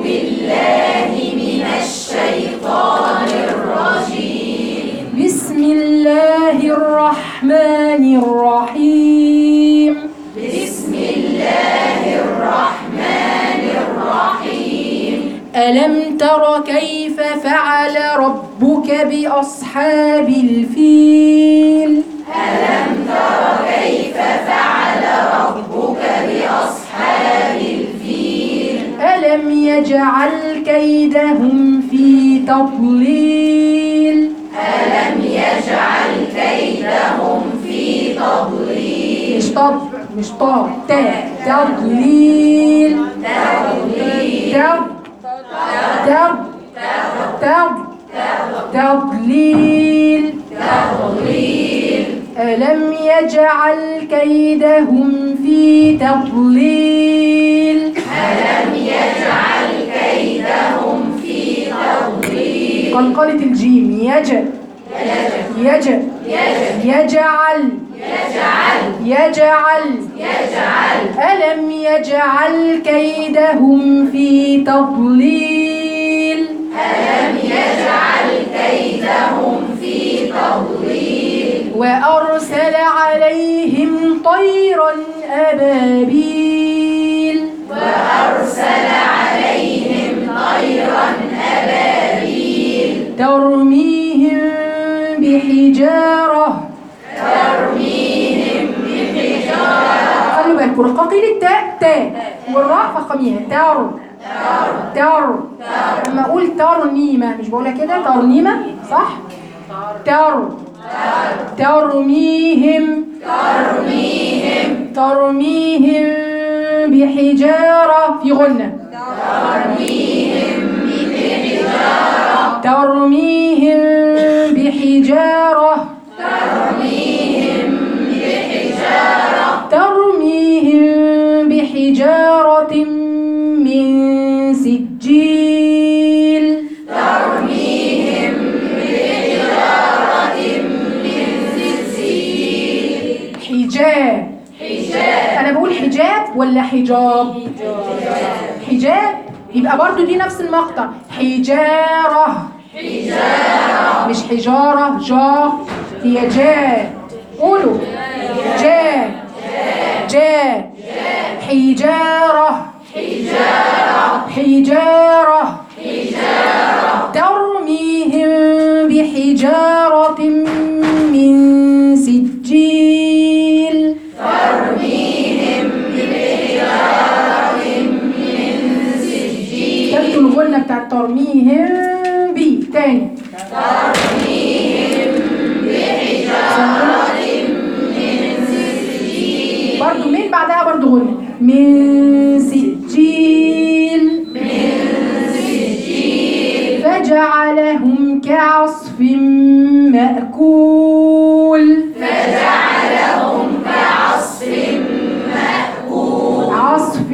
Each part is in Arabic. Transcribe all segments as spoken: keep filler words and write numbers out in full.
بالله من الشيطان الرجيم. بسم الله الرحمن الرحيم. بسم الله الرحمن الرحيم. ألم تر كيف فعل ربك بأصحاب الفيل؟ ألم تر كيف فعل ربك بأصحاب الفيل؟ ألم يجعل كيدهم في تضليل؟ ألم يجعل كيدهم في تضليل. مش طب مش طب تا تضليل. تضليل. تب تب تب تضليل. تضليل. ألم يجعل كيدهم في تضليل؟ ألم يجعل كيدهم في تضليل. قلقلة الجيم يج يج يجعل يجعل. يجعل يجعل. ألم يجعل كيدهم في تضليل؟ ألم يجعل كيدهم في تضليل. وأرسل عليهم طيرا أبابيل. وأرسل عليهم طيرا أبابيل. ترميهم بحجارة. ترميهم بحجارة. خلوا بالكم رقاقين التاء تاء والراء فخميها تر تر. لما اقول ترنيمه مش بقولها كده ترنيمه صح؟ تر ترميهم ترميهم. ترميهم بحجاره في غنه. ترميهم بحجارة. ترميهم بحجاره. ترميهم بحجارة. ترميهم بحجارة من سجيل. ترميهم بحجارة من سجيل. حجاب. حجاب. أنا بقول حجاب ولا حجاب؟ حجاب يبقى برضو دي نفس المقطع. حجارة حجارة. مش حجارة جا هي جا. قولوا جا جا. حجارة حجارة. حجارة حجارة. ترميهم بحجارة من سجيل. ترميهم بحجارة من سجيل. كانت الغنة بتاعت ترميهم بي تاني. ترميهم بحجارة من سجيل. برضو من بعدها برضو غنة من سجيل. من سجيل. فجعلهم كعصف مأكول. فجعلهم كعصف مأكول. عصف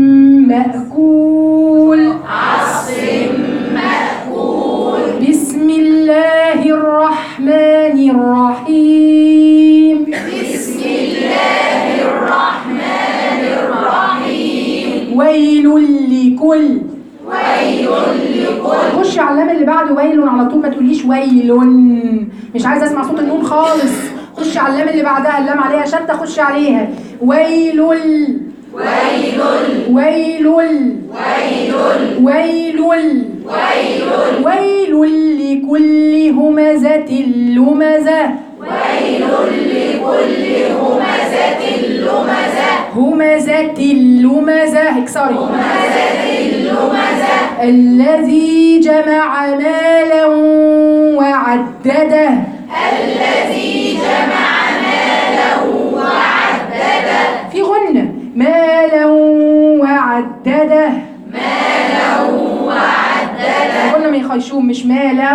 مأكول. عصف مأكول. بسم الله الرحمن الرحيم. بسم الله الرحمن الرحيم. ويل لكل. ويل لكل. خش على اللام اللي بعده ويل على طول، ما تقوليش ويل، مش عايزه اسمع صوت النون خالص. خش على اللام اللي بعدها، اللام عليها شده خش عليها. ويل ويل. ويل ويل. ويل ويل. ويل لكل همزة لمزة. ويل لكل همزة لمزة. همزة لمزة اكسري. همزة لمزة. الذي جمع مالا وعدده. الذي جمع ماله وعدده. في غنة مالا وعدده. مالا وعدده. قلنا من خيشوم مش مالا،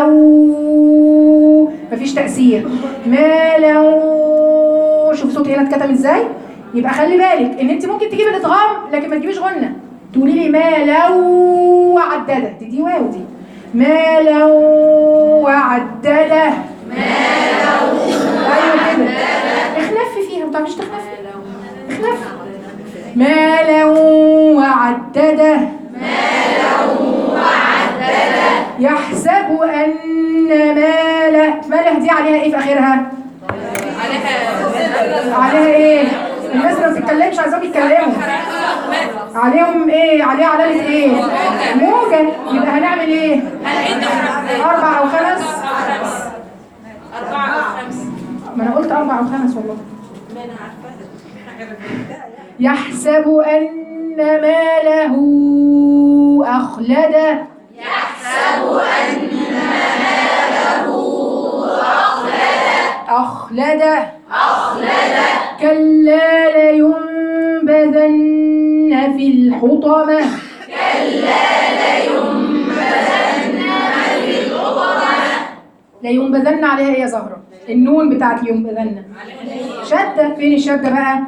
مفيش تأثير. مالا. شوف صوتي هنا اتكتم ازاي. يبقى خلي بالك ان انت ممكن تجيبي الادغام لكن ما تجيبيش غنة. تقولي لي مالا وعدده، دي واو دي. مالا وعدده. مالا ايوه كده. اخنفي فيها، ما بتعرفيش تخنفي. اخنفي. مالا وعدده. مالا يحسب أن ماله، ماله دي عليها إيه في آخرها؟ عليها إيه؟ الناس اللي ما بتتكلمش عايزاهم يتكلموا. عليهم إيه؟ عليها علامة إيه؟ موجة. يبقى هنعمل إيه؟ أربع أو خمس؟ أربعة أو خمسة. ما أنا قلت أربع أو خمس والله. يحسب أن ماله أخلده. يحسب أن ماله أخلده. أخلده. أخلده. كلا لينبذن في الحطمة. كلا لينبذن في الحطمة. لينبذن عليها إيه يا زهرة؟ النون بتاعت لينبذن شدة. فين الشدة بقى؟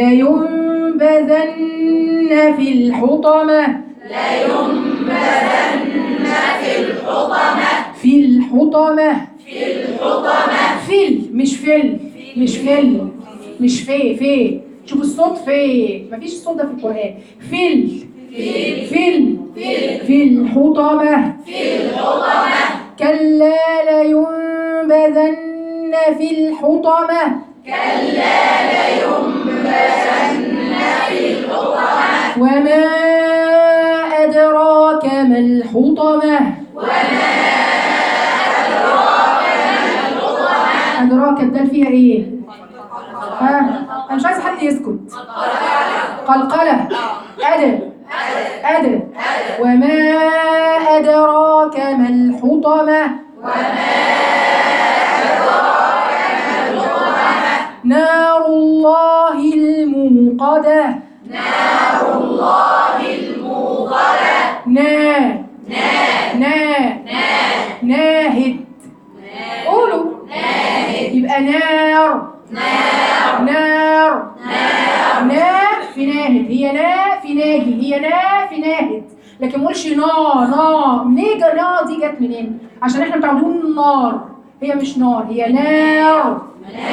لينبذن في الحطمة. لينبذن في الحطمة. في الحطمة. في الحطمة. فيل مش فيل، مش فيل، مش في في شوف الصوت في، مفيش الصوت ده في القرآن. فيل فيل. فيل فيل. في الحطمة. في الحطمة. كلا لينبذن في الحطمة. كلا لينبذن في الحطمة. وما أدراك ما الحطمة. وما أدراك ما الحطمة. أدراك الدال فيها إيه؟ ها؟ أنا مش عايزة حد يسكت. قلقلة. أدى. أدى. وما أدراك ما الحطمة. نار الله الموقدة. نار الله الموقدة. نا نا نا نا ناهد. قولوا. ناهد. يبقى نار. نار. نار. نار. نا في ناهد. هي نا في ناجي. هي نا في ناهد. لكن ما قولش نا نا. منين جا نا دي جت منين؟ عشان احنا متعودين نار. هي مش نار، هي نار.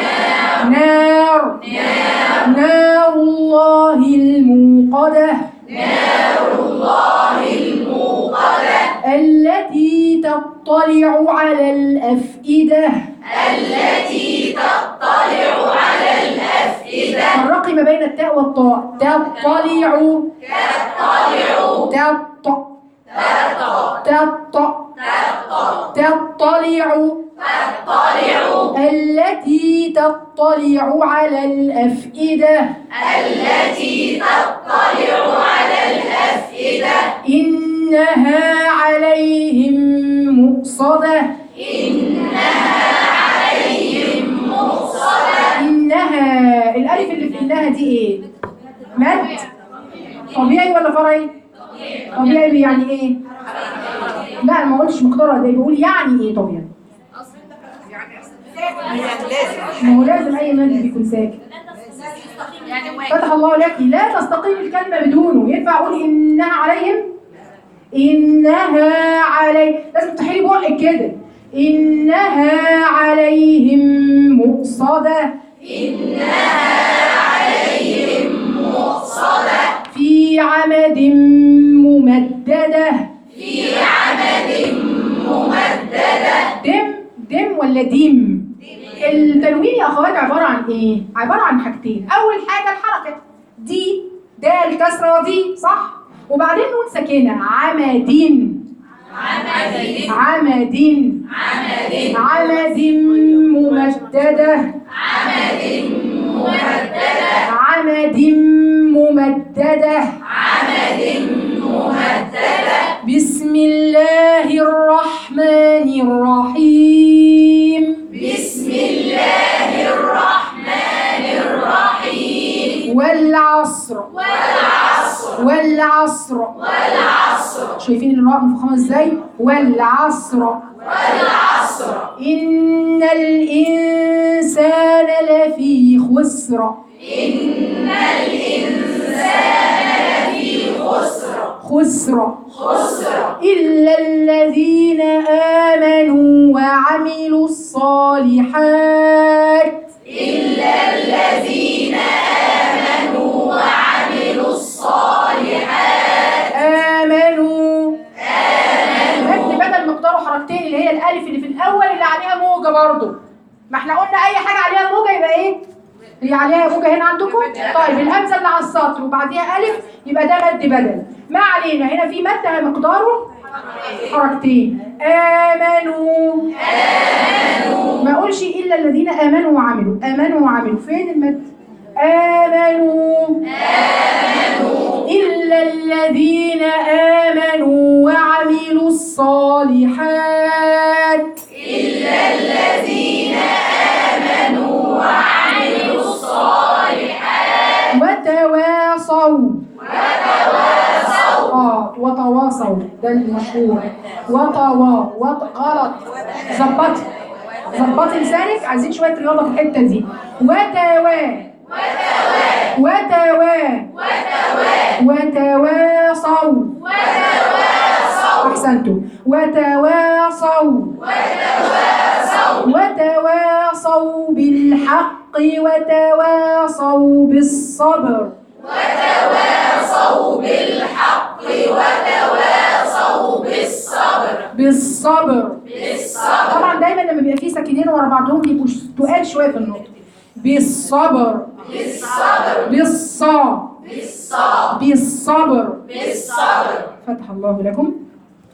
نار. نار الله الموقدة. نار الله الموقدة. التي تطلع على الأفئدة. التي تطلع على الأفئدة. فرقي ما بين التاء والطاء. تطلع. تطلع. تط تطلع. تط تطلع. تطلع. التي تطلع على الأفئدة. التي تطلع على الأفئدة. إنها عليهم مؤصدة. إنها عليهم مؤصدة. إنها الألف اللي في إنها دي إيه؟ مد طبيعي ولا فرعي؟ طبيعي يعني إيه؟ لا أنا ما قلتش مقدارها، ده بقول يعني إيه طبيعي؟ ما هو لازم أي مد بيكون ساكن. فتح الله لك. لا تستقيم الكلمة بدونه. ينفع أقول إنها عليهم؟ إنها علي، لازم تحيلي بقك كده. إنها عليهم مؤصدة. إنها عليهم مؤصدة. في عمد ممددة. في عمد ممددة. دم دم ولا ديم؟ التنوين يا أخوات عبارة عن إيه؟ عبارة عن حاجتين. أول حاجة الحركة دي، ده الكسرة دي صح؟ وبعدين نون ساكنة. عمدين. عمد. عمد. عمد. عمد ممددة. عمد ممددة. عمد ممددة. عمد ممددة. بسم الله الرحمن الرحيم. بسم الله الرحمن الرحيم. والعصر. والعصر. والعصر. والعصر. شايفين الراء مفخمة ازاي؟ والعصر. والعصر. إن الإنسان لفي خسر. إن الإنسان لفي خسر. خسر. خسر. إلا الذين آمنوا وعملوا الصالحات. إلا الذين آمنوا وعملوا الصالحات. آمنوا. آمنوا. بدل مقداره موجه برضه. ما احنا قلنا اي حاجه عليها موجه يبقى ايه؟ هي عليها موجه هنا عندكم؟ طيب الهمزه اللي على السطر وبعديها الف يبقى ده مد بدل. ما علينا، هنا في مد مقداره حركتين. امنوا امنوا ما اقولش الا الذين امنوا وعملوا. امنوا وعملوا فين المد؟ امنوا امنوا الا الذين امنوا وعملوا الصالحات. إلا الذين آمنوا وعملوا الصالحات وتواصوا وتواصوا اه وتواصوا ده المشهور. وطوا وط... غلط. ظبطي ظبطي لسانك، عايزين شويه رياضه في الحته دي. وتوا وتوا وتواصوا احسنتوا. وتواصوا وتواصوا بالحق وتواصوا بالصبر. وتواصوا بالحق وتواصوا بالصبر بالصبر بالصبر طبعا دايما لما بيبقى فيه ساكنين ورا بعضهم بيبقوا تقال شويه في النطق. بالصبر بالصبر بالصا بالصبر بالصبر. بالصبر. فتح الله لكم.